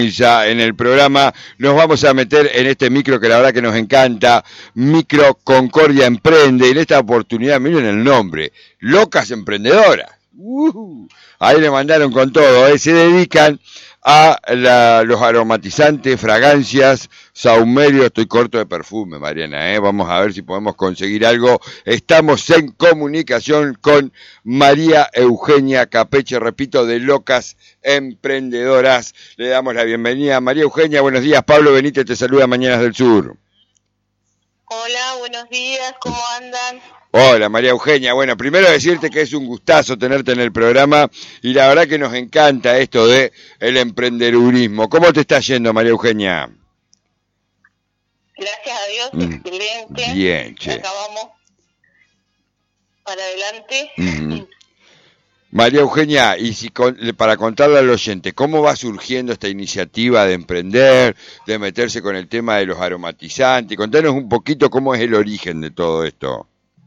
Ya en el programa nos vamos a meter en este micro que la verdad que nos encanta, Micro Concordia Emprende, y en esta oportunidad, miren el nombre, Locas Emprendedoras. Ahí le mandaron con todo, se dedican a los aromatizantes, fragancias, saumerios. Estoy corto de perfume, Mariana, vamos a ver si podemos conseguir algo. Estamos en comunicación con María Eugenia Capeche, repito, de Locas Emprendedoras. Le damos la bienvenida a María Eugenia. Buenos días, Pablo Benítez te saluda, Mañanas del Sur. Hola, buenos días, ¿cómo andan? Hola, María Eugenia. Bueno, primero decirte que es un gustazo tenerte en el programa y la verdad que nos encanta esto de el emprendedurismo. ¿Cómo te está yendo, María Eugenia? Gracias a Dios, excelente. Bien, che. Acabamos para adelante. María Eugenia, y para contarle al oyente, ¿cómo va surgiendo esta iniciativa de emprender, de meterse con el tema de los aromatizantes? Contanos un poquito cómo es el origen de todo esto.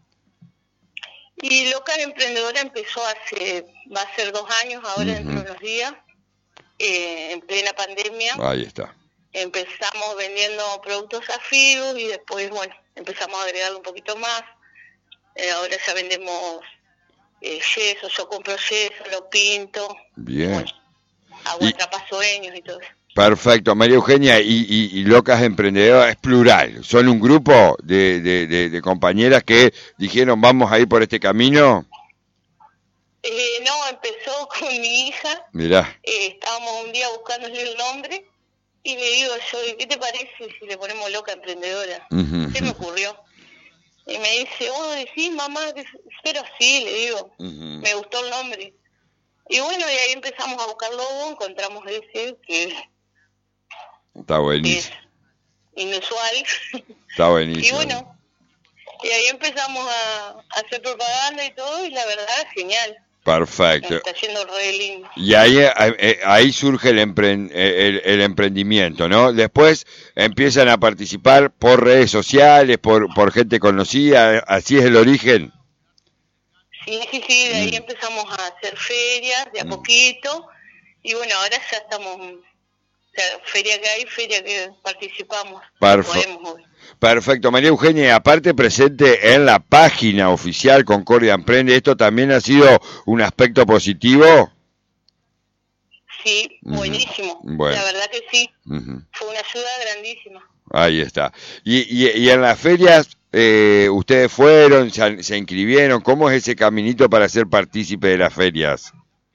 Y Local Emprendedora empezó va a ser 2 años ahora, dentro de unos días, en plena pandemia. Ahí está. Empezamos vendiendo productos afíos y después, bueno, empezamos a agregarle un poquito más. Ahora ya vendemos yeso, yo compro yeso, lo pinto. Bien. Bueno, hago atrapasueños y todo eso. Perfecto, María Eugenia, y Locas Emprendedoras es plural, ¿son un grupo de compañeras que dijeron vamos a ir por este camino? No, empezó con mi hija. Mirá. Estábamos un día buscándole el nombre y le digo yo, ¿qué te parece si le ponemos Loca Emprendedora? Se me ocurrió. Y me dice, decís mamá, pero sí, le digo, me gustó el nombre. Y bueno, y ahí empezamos a buscar logo, encontramos ese que está buenísimo. Es inusual. Está buenísimo. Y bueno, y ahí empezamos a hacer propaganda y todo, y la verdad, genial. Perfecto. Está yendo re lindo. Y ahí surge el emprendimiento, ¿no? Después empiezan a participar por redes sociales, por gente conocida, ¿así es el origen? Sí, de ahí empezamos a hacer ferias de a poquito, y bueno, ahora ya estamos, o sea, feria que hay, feria que participamos. Perfecto, María Eugenia, aparte presente en la página oficial Concordia Emprende, ¿esto también ha sido un aspecto positivo? Sí, buenísimo, bueno. La verdad que sí, fue una ayuda grandísima. Ahí está. Y en las ferias, ¿ustedes fueron, se inscribieron? ¿Cómo es ese caminito para ser partícipe de las ferias?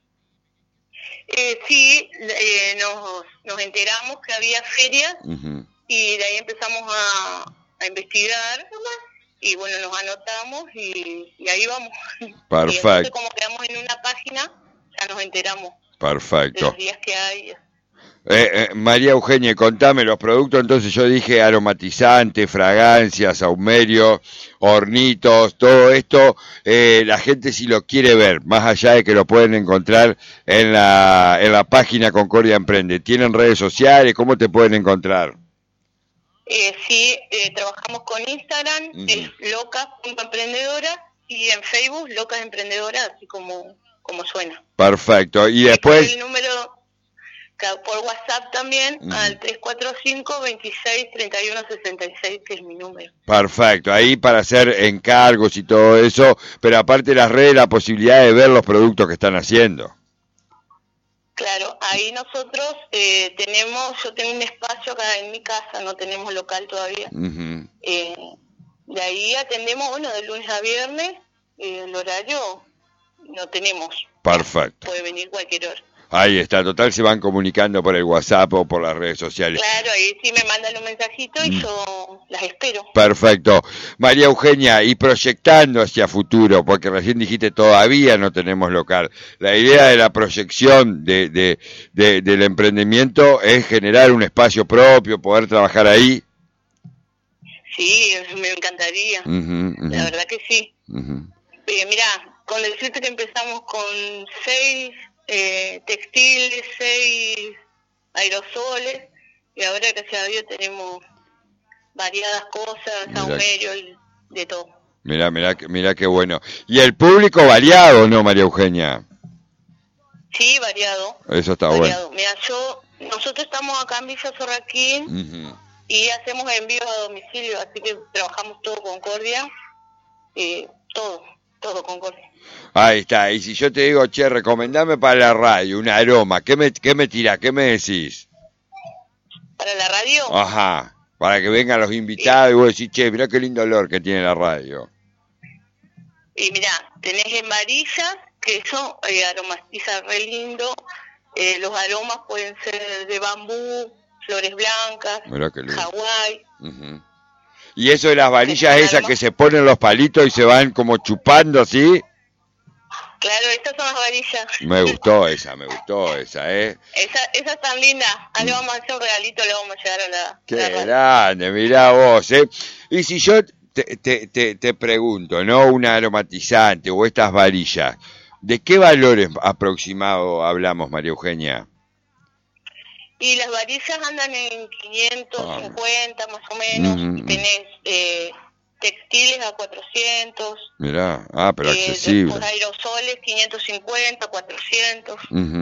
Sí, nos enteramos que había ferias y de ahí empezamos a investigar y bueno, nos anotamos y ahí vamos. Perfecto. Y entonces como quedamos en una página, ya nos enteramos. Perfecto. De los días que hay. María Eugenia, contame los productos. Entonces yo dije aromatizantes, fragancias, saumerios, hornitos, todo esto. La gente si lo quiere ver, más allá de que lo pueden encontrar en la página Concordia Emprende. ¿Tienen redes sociales? ¿Cómo te pueden encontrar? Sí, trabajamos con Instagram, es locas.emprendedora, y en Facebook Locas Emprendedoras, así como suena. Perfecto. Y después el número por WhatsApp también al 345-26-31-66, que es mi número. Perfecto, ahí para hacer encargos y todo eso, pero aparte de las redes, la posibilidad de ver los productos que están haciendo. Claro, ahí nosotros yo tengo un espacio acá en mi casa, no tenemos local todavía. De ahí atendemos, de lunes a viernes, el horario no tenemos. Perfecto. Puede venir cualquier hora. Ahí está, total se van comunicando por el WhatsApp o por las redes sociales. Claro, ahí sí me mandan un mensajito y yo las espero. Perfecto. María Eugenia, y proyectando hacia futuro, porque recién dijiste todavía no tenemos local. La idea de la proyección del emprendimiento es generar un espacio propio, poder trabajar ahí. Sí, me encantaría. La verdad que sí. Mirá, con decirte que empezamos con 6... textiles, 6 aerosoles, y ahora gracias a Dios tenemos variadas cosas, saumerios, de todo. Mirá qué bueno. ¿Y el público variado, no, María Eugenia? Sí, variado. Eso está variado. bueno. Mira, yo Nosotros estamos acá en Villa Sorraquín y hacemos envíos a domicilio, así que trabajamos todo Concordia, todo Concordia. Ahí está, y si yo te digo, che, recomendame para la radio un aroma, ¿qué me tirás? ¿Qué me decís? ¿Para la radio? Ajá, para que vengan los invitados y vos decís, che, mirá qué lindo olor que tiene la radio. Y mirá, tenés en varillas, que eso aromatiza re lindo. Los aromas pueden ser de bambú, flores blancas, Hawái. ¿Y eso de las varillas esas que se ponen los palitos y se van como chupando así? Claro, estas son las varillas. Me gustó esa, Esa es tan linda. Ah, le vamos a hacer un regalito, le vamos a llevar a la... Qué grande, mirá vos, Y si yo te pregunto, ¿no? Un aromatizante o estas varillas, ¿de qué valores aproximados hablamos, María Eugenia? Y las varillas andan en 550 más o menos. Tenés textiles a 400. Mirá, pero accesible. Después aerosoles 550, 400.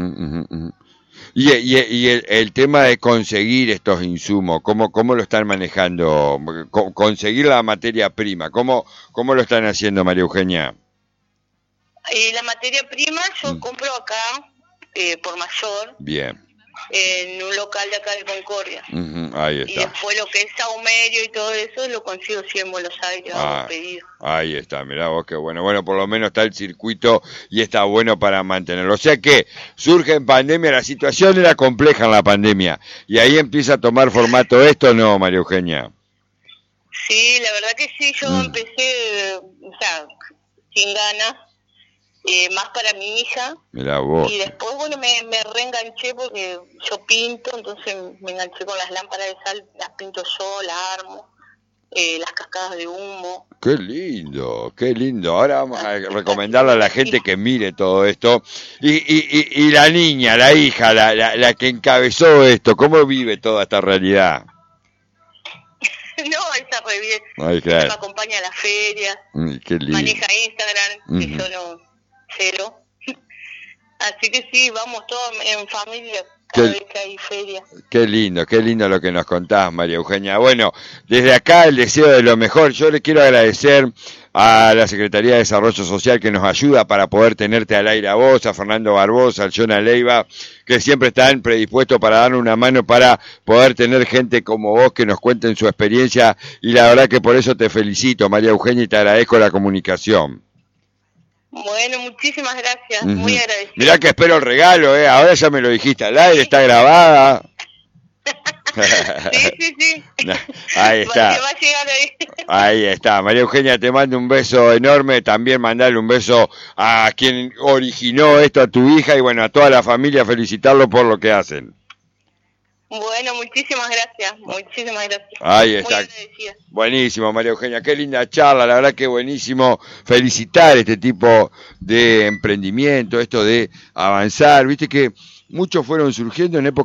Y el tema de conseguir estos insumos, ¿cómo lo están manejando? Conseguir la materia prima, ¿cómo lo están haciendo, María Eugenia? La materia prima yo compro acá, por mayor. Bien. En un local de acá de Concordia. Ahí está. Y después lo que es saumerio y todo eso lo consigo sí en Buenos Aires, hago pedido. Ahí está, mirá vos qué bueno. Bueno, por lo menos está el circuito y está bueno para mantenerlo. O sea que surge en pandemia, la situación era compleja en la pandemia. Y ahí empieza a tomar formato esto, ¿no, María Eugenia? Sí, la verdad que sí, yo empecé, sin ganas. Más para mi hija. Mirá vos. Y después, bueno, me reenganché porque yo pinto, entonces me enganché con las lámparas de sal, las pinto yo, las armo, las cascadas de humo. Qué lindo. Ahora vamos a recomendarle a la gente que mire todo esto. Y la niña, la hija, la que encabezó esto, ¿cómo vive toda esta realidad? No, está re bien. Ay, claro. Ella me acompaña a las ferias, qué lindo. Maneja Instagram, y yo no, cero. Así que sí, vamos todos en familia cada vez que hay feria. Qué lindo lo que nos contás, María Eugenia. Bueno, desde acá el deseo de lo mejor. Yo le quiero agradecer a la Secretaría de Desarrollo Social que nos ayuda para poder tenerte al aire a vos, a Fernando Barbosa, al Jonah Leiva, que siempre están predispuestos para darnos una mano para poder tener gente como vos que nos cuenten su experiencia, y la verdad que por eso te felicito, María Eugenia, y te agradezco la comunicación. Bueno, muchísimas gracias, muy agradecida. Mirá que espero el regalo, ahora ya me lo dijiste al aire, está grabada. Sí. Ahí está. Va a llegar ahí. Ahí está. María Eugenia, te mando un beso enorme. También mandarle un beso a quien originó esto, a tu hija, y bueno, a toda la familia, felicitarlo por lo que hacen. Bueno, muchísimas gracias. Ahí está. Buenísimo, María Eugenia, qué linda charla, la verdad que buenísimo. Felicitar este tipo de emprendimiento, esto de avanzar, viste que muchos fueron surgiendo en épocas